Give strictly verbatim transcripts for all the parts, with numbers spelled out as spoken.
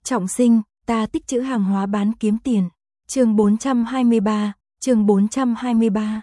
Trọng sinh, ta tích trữ hàng hóa bán kiếm tiền. Chương bốn trăm hai mươi ba, chương bốn trăm hai mươi ba.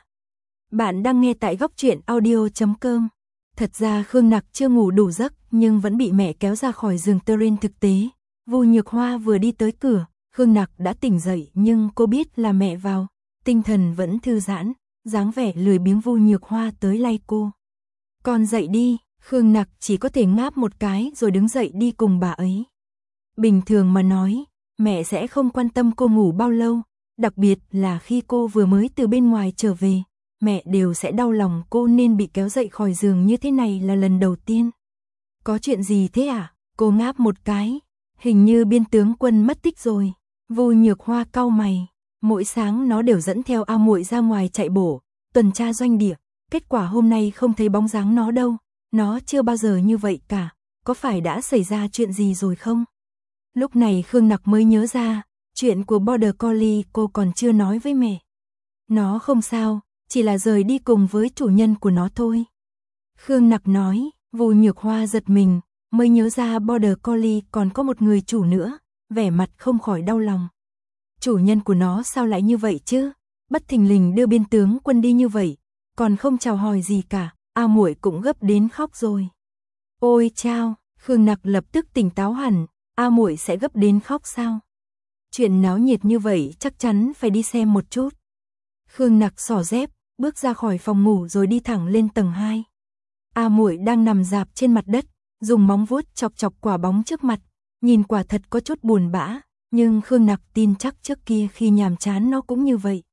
Bạn đang nghe tại góc truyện audio chấm com. Thật ra Khương Nặc chưa ngủ đủ giấc nhưng vẫn bị mẹ kéo ra khỏi giường terrain thực tế. Vu Nhược Hoa vừa đi tới cửa, Khương Nặc đã tỉnh dậy nhưng cô biết là mẹ vào. Tinh thần vẫn thư giãn, dáng vẻ lười biếng Vu Nhược Hoa tới lay cô. Con dậy đi, Khương Nặc chỉ có thể ngáp một cái rồi đứng dậy đi cùng bà ấy. Bình thường mà nói, mẹ sẽ không quan tâm cô ngủ bao lâu, đặc biệt là khi cô vừa mới từ bên ngoài trở về, mẹ đều sẽ đau lòng cô nên bị kéo dậy khỏi giường như thế này là lần đầu tiên. Có chuyện gì thế à? Cô ngáp một cái, hình như Biên tướng quân mất tích rồi. Vu Nhược Hoa cau mày, mỗi sáng nó đều dẫn theo A Muội ra ngoài chạy bộ, tuần tra doanh địa, kết quả hôm nay không thấy bóng dáng nó đâu, nó chưa bao giờ như vậy cả, có phải đã xảy ra chuyện gì rồi không? Lúc này Khương Nặc mới nhớ ra, chuyện của Border Collie cô còn chưa nói với mẹ. Nó không sao, chỉ là rời đi cùng với chủ nhân của nó thôi. Khương Nặc nói, Vu Nhược Hoa giật mình, mới nhớ ra Border Collie còn có một người chủ nữa, vẻ mặt không khỏi đau lòng. Chủ nhân của nó sao lại như vậy chứ? Bất thình lình đưa Biên tướng quân đi như vậy, còn không chào hỏi gì cả, A Muội cũng gấp đến khóc rồi. Ôi chao, Khương Nặc lập tức tỉnh táo hẳn, A Muội sẽ gấp đến khóc sao? Chuyện náo nhiệt như vậy chắc chắn phải đi xem một chút. Khương Nặc xỏ dép, bước ra khỏi phòng ngủ rồi đi thẳng lên tầng hai. A Muội đang nằm rạp trên mặt đất, dùng móng vuốt chọc chọc quả bóng trước mặt, nhìn quả thật có chút buồn bã, nhưng Khương Nặc tin chắc trước kia khi nhàm chán nó cũng như vậy.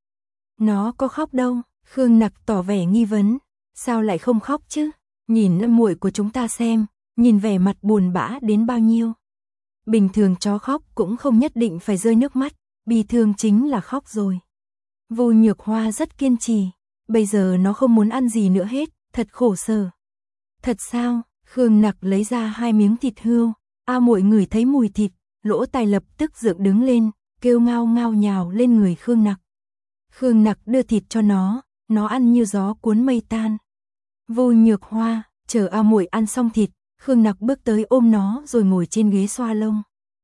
Nó có khóc đâu? Khương Nặc tỏ vẻ nghi vấn, sao lại không khóc chứ? Nhìn A Muội của chúng ta xem, nhìn vẻ mặt buồn bã đến bao nhiêu. Bình thường chó khóc cũng không nhất định phải rơi nước mắt, bi thương chính là khóc rồi. Vu Nhược Hoa rất kiên trì, bây giờ nó không muốn ăn gì nữa hết, thật khổ sở. Thật sao? Khương Nặc lấy ra hai miếng thịt hươu, A Muội ngửi thấy mùi thịt, lỗ tai lập tức dựng đứng lên, kêu ngao ngao nhào lên người Khương Nặc. Khương Nặc đưa thịt cho nó, nó ăn như gió cuốn mây tan. Vu Nhược Hoa, chờ A Muội ăn xong thịt, Khương Nặc bước tới ôm nó rồi ngồi trên ghế xoa lông.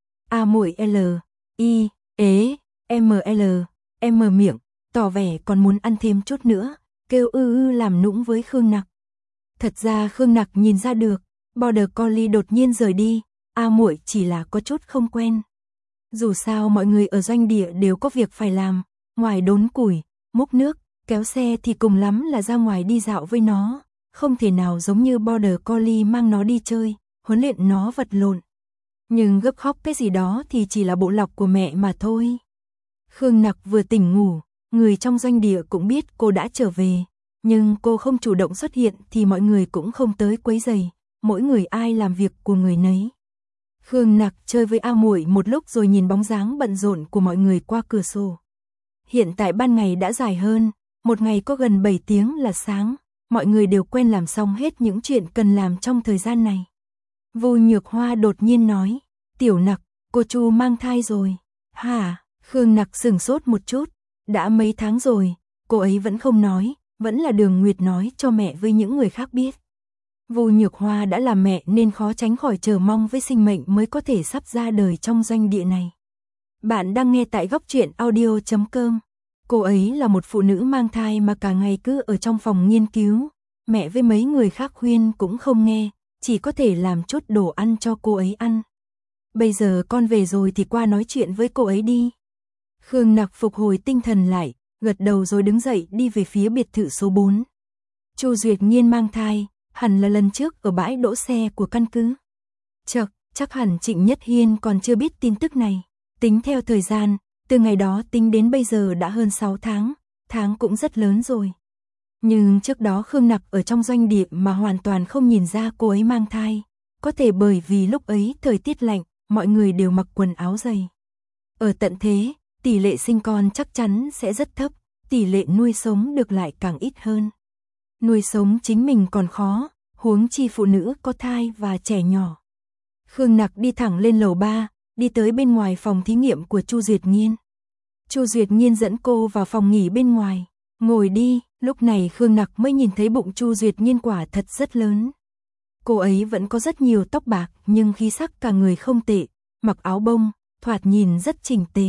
A Muội L, I, ế, M L, M miệng, tỏ vẻ còn muốn ăn thêm chút nữa, kêu ư ư làm nũng với Khương Nặc. Thật ra Khương Nặc nhìn ra được, Border Collie đột nhiên rời đi, A Muội chỉ là có chút không quen. Dù sao mọi người ở doanh địa đều có việc phải làm, ngoài đốn củi, múc nước, kéo xe thì cùng lắm là ra ngoài đi dạo với nó, không thể nào giống như Border Collie mang nó đi chơi, huấn luyện nó vật lộn. Nhưng gấp khóc cái gì đó thì chỉ là bộ lọc của mẹ mà thôi. Khương Nặc vừa tỉnh ngủ, người trong doanh địa cũng biết cô đã trở về, nhưng cô không chủ động xuất hiện thì mọi người cũng không tới quấy rầy, mỗi người ai làm việc của người nấy. Khương Nặc chơi với A Muội một lúc rồi nhìn bóng dáng bận rộn của mọi người qua cửa sổ. Hiện tại ban ngày đã dài hơn, một ngày có gần bảy tiếng là sáng, mọi người đều quen làm xong hết những chuyện cần làm trong thời gian này. Vu Nhược Hoa đột nhiên nói, Tiểu Nặc, cô Chu mang thai rồi. Hả? Khương Nặc sửng sốt một chút, đã mấy tháng rồi, cô ấy vẫn không nói, vẫn là Đường Nguyệt nói cho mẹ với những người khác biết. Vu Nhược Hoa đã là mẹ nên khó tránh khỏi chờ mong với sinh mệnh mới có thể sắp ra đời trong doanh địa này. Bạn đang nghe tại góc truyện audio chấm com. Cô ấy là một phụ nữ mang thai mà cả ngày cứ ở trong phòng nghiên cứu, mẹ với mấy người khác khuyên cũng không nghe, chỉ có thể làm chút đồ ăn cho cô ấy ăn. Bây giờ con về rồi thì qua nói chuyện với cô ấy đi. Khương Nặc phục hồi tinh thần lại, gật đầu rồi đứng dậy đi về phía biệt thự số bốn. Chu Duyệt Nhiên mang thai, hẳn là lần trước ở bãi đỗ xe của căn cứ. Chậc, chắc hẳn Trịnh Nhất Hiên còn chưa biết tin tức này. Tính theo thời gian, từ ngày đó tính đến bây giờ đã hơn sáu tháng, tháng cũng rất lớn rồi. Nhưng trước đó Khương Nặc ở trong doanh địa mà hoàn toàn không nhìn ra cô ấy mang thai, có thể bởi vì lúc ấy thời tiết lạnh, mọi người đều mặc quần áo dày. Ở tận thế, tỷ lệ sinh con chắc chắn sẽ rất thấp, tỷ lệ nuôi sống được lại càng ít hơn. Nuôi sống chính mình còn khó, huống chi phụ nữ có thai và trẻ nhỏ. Khương Nặc đi thẳng lên lầu ba, đi tới bên ngoài phòng thí nghiệm của Chu Duyệt Nhiên. Chu Duyệt Nhiên dẫn cô vào phòng nghỉ bên ngoài, ngồi đi, lúc này Khương Nặc mới nhìn thấy bụng Chu Duyệt Nhiên quả thật rất lớn. Cô ấy vẫn có rất nhiều tóc bạc nhưng khí sắc cả người không tệ, mặc áo bông, thoạt nhìn rất chỉnh tề.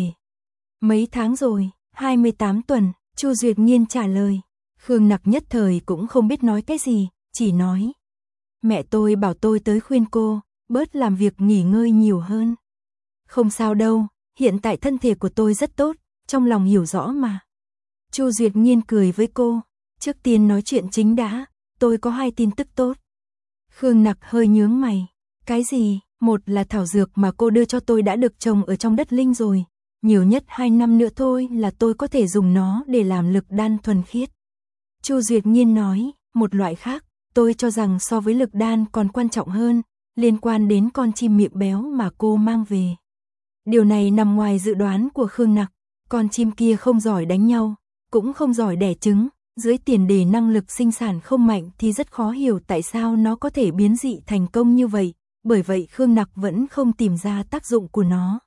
Mấy tháng rồi, hai mươi tám tuần, Chu Duyệt Nhiên trả lời. Khương Nặc nhất thời cũng không biết nói cái gì, chỉ nói. Mẹ tôi bảo tôi tới khuyên cô, bớt làm việc nghỉ ngơi nhiều hơn. Không sao đâu, hiện tại thân thể của tôi rất tốt, trong lòng hiểu rõ mà. Chu Duyệt Nhiên cười với cô, trước tiên nói chuyện chính đã, tôi có hai tin tức tốt. Khương Nặc hơi nhướng mày, cái gì? Một là thảo dược mà cô đưa cho tôi đã được trồng ở trong đất linh rồi, nhiều nhất hai năm nữa thôi là tôi có thể dùng nó để làm lực đan thuần khiết. Chu Duyệt Nhiên nói, một loại khác, tôi cho rằng so với lực đan còn quan trọng hơn, liên quan đến con chim miệng béo mà cô mang về. Điều này nằm ngoài dự đoán của Khương Nặc, con chim kia không giỏi đánh nhau, cũng không giỏi đẻ trứng, dưới tiền đề năng lực sinh sản không mạnh thì rất khó hiểu tại sao nó có thể biến dị thành công như vậy, bởi vậy Khương Nặc vẫn không tìm ra tác dụng của nó.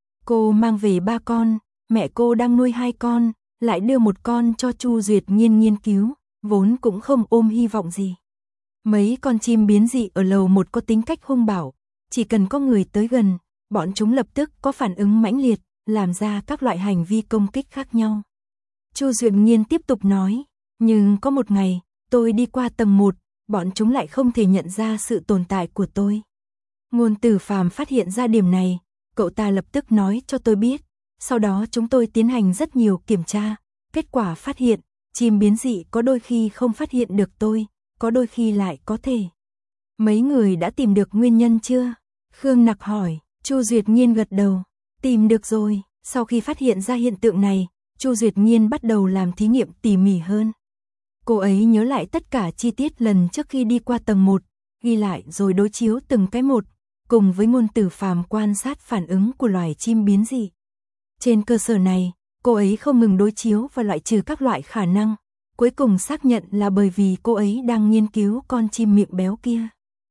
Cô mang về ba con, mẹ cô đang nuôi hai con, lại đưa một con cho Chu Duyệt Nhiên nghiên cứu, vốn cũng không ôm hy vọng gì. Mấy con chim biến dị ở lầu một có tính cách hung bạo, chỉ cần có người tới gần, bọn chúng lập tức có phản ứng mãnh liệt, làm ra các loại hành vi công kích khác nhau. Chu Duyệt Nhiên tiếp tục nói, nhưng có một ngày, tôi đi qua tầng một, bọn chúng lại không thể nhận ra sự tồn tại của tôi. Ngôn Tử Phàm phát hiện ra điểm này, cậu ta lập tức nói cho tôi biết, sau đó chúng tôi tiến hành rất nhiều kiểm tra, kết quả phát hiện, chim biến dị có đôi khi không phát hiện được tôi, có đôi khi lại có thể. Mấy người đã tìm được nguyên nhân chưa? Khương Nặc hỏi. Chu Duyệt Nhiên gật đầu, tìm được rồi. Sau khi phát hiện ra hiện tượng này, Chu Duyệt Nhiên bắt đầu làm thí nghiệm tỉ mỉ hơn. Cô ấy nhớ lại tất cả chi tiết lần trước khi đi qua tầng một, ghi lại rồi đối chiếu từng cái một, cùng với Ngôn Tử Phàm quan sát phản ứng của loài chim biến dị. Trên cơ sở này, cô ấy không ngừng đối chiếu và loại trừ các loại khả năng, cuối cùng xác nhận là bởi vì cô ấy đang nghiên cứu con chim miệng béo kia.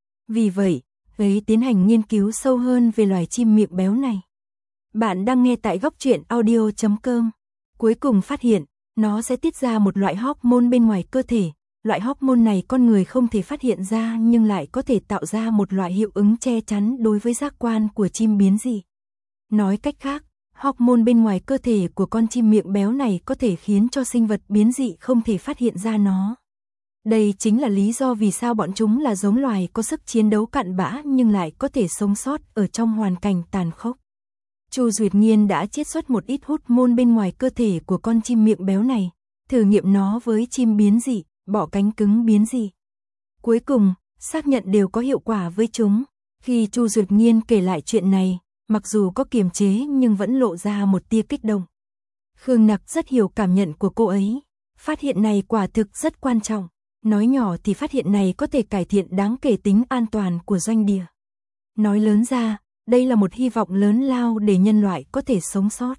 Vì vậy, ấy tiến hành nghiên cứu sâu hơn về loài chim miệng béo này. Bạn đang nghe tại góc truyện audio chấm com. Cuối cùng phát hiện, nó sẽ tiết ra một loại hormone bên ngoài cơ thể. Loại hormone này con người không thể phát hiện ra nhưng lại có thể tạo ra một loại hiệu ứng che chắn đối với giác quan của chim biến dị. Nói cách khác, hormone bên ngoài cơ thể của con chim miệng béo này có thể khiến cho sinh vật biến dị không thể phát hiện ra nó. Đây chính là lý do vì sao bọn chúng là giống loài có sức chiến đấu cặn bã nhưng lại có thể sống sót ở trong hoàn cảnh tàn khốc. Chu Duyệt Nhiên đã chiết xuất một ít hormone bên ngoài cơ thể của con chim miệng béo này, thử nghiệm nó với chim biến dị, bọ cánh cứng biến dị. Cuối cùng, xác nhận đều có hiệu quả với chúng. Khi Chu Duyệt Nhiên kể lại chuyện này, mặc dù có kiềm chế nhưng vẫn lộ ra một tia kích động. Khương Nặc rất hiểu cảm nhận của cô ấy. Phát hiện này quả thực rất quan trọng. Nói nhỏ thì phát hiện này có thể cải thiện đáng kể tính an toàn của doanh địa. Nói lớn ra, đây là một hy vọng lớn lao để nhân loại có thể sống sót.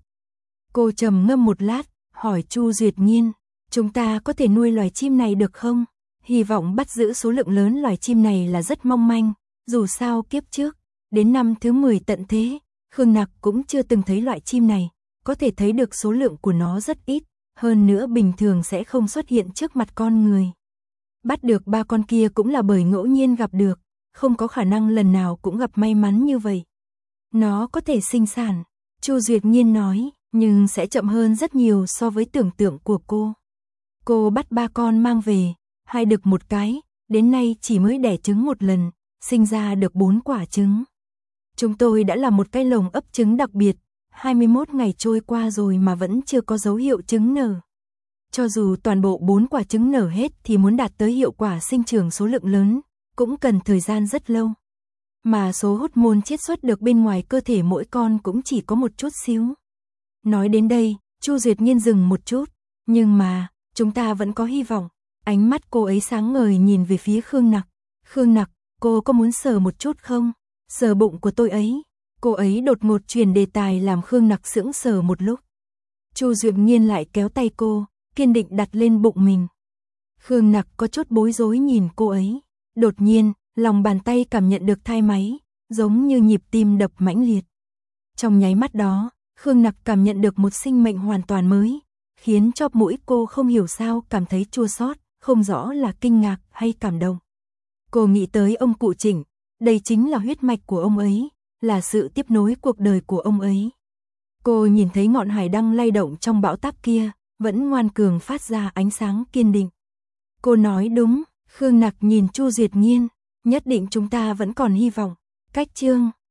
Cô trầm ngâm một lát, hỏi Chu Duyệt Nhiên, chúng ta có thể nuôi loài chim này được không? Hy vọng bắt giữ số lượng lớn loài chim này là rất mong manh, dù sao kiếp trước, đến năm thứ mười tận thế, Khương Nặc cũng chưa từng thấy loại chim này, có thể thấy được số lượng của nó rất ít, hơn nữa bình thường sẽ không xuất hiện trước mặt con người. Bắt được ba con kia cũng là bởi ngẫu nhiên gặp được, không có khả năng lần nào cũng gặp may mắn như vậy. Nó có thể sinh sản, Chu Duyệt Nhiên nói, nhưng sẽ chậm hơn rất nhiều so với tưởng tượng của cô. Cô bắt ba con mang về, hai đực một cái, đến nay chỉ mới đẻ trứng một lần, sinh ra được bốn quả trứng. Chúng tôi đã làm một cái lồng ấp trứng đặc biệt, hai mươi mốt ngày trôi qua rồi mà vẫn chưa có dấu hiệu trứng nở. Cho dù toàn bộ bốn quả trứng nở hết thì muốn đạt tới hiệu quả sinh trưởng số lượng lớn, cũng cần thời gian rất lâu. Mà số hormone chiết xuất được bên ngoài cơ thể mỗi con cũng chỉ có một chút xíu. Nói đến đây, Chu Duyệt Nhiên dừng một chút, nhưng mà, chúng ta vẫn có hy vọng. Ánh mắt cô ấy sáng ngời nhìn về phía Khương Nặc. Khương Nặc, cô có muốn sờ một chút không? Sờ bụng của tôi ấy. Cô ấy đột ngột chuyển đề tài làm Khương Nặc sững sờ một lúc. Chu Duyệt Nhiên lại kéo tay cô, kiên định đặt lên bụng mình. Khương Nặc có chút bối rối nhìn cô ấy. Đột nhiên, lòng bàn tay cảm nhận được thai máy, giống như nhịp tim đập mãnh liệt. Trong nháy mắt đó, Khương Nặc cảm nhận được một sinh mệnh hoàn toàn mới, khiến cho mũi cô không hiểu sao cảm thấy chua xót, không rõ là kinh ngạc hay cảm động. Cô nghĩ tới ông cụ Trịnh, đây chính là huyết mạch của ông ấy, là sự tiếp nối cuộc đời của ông ấy. Cô nhìn thấy ngọn hải đăng lay động trong bão táp kia, vẫn ngoan cường phát ra ánh sáng kiên định. Cô nói đúng, Khương Nặc nhìn Chu Duyệt Nghiên, nhất định chúng ta vẫn còn hy vọng. Cách chương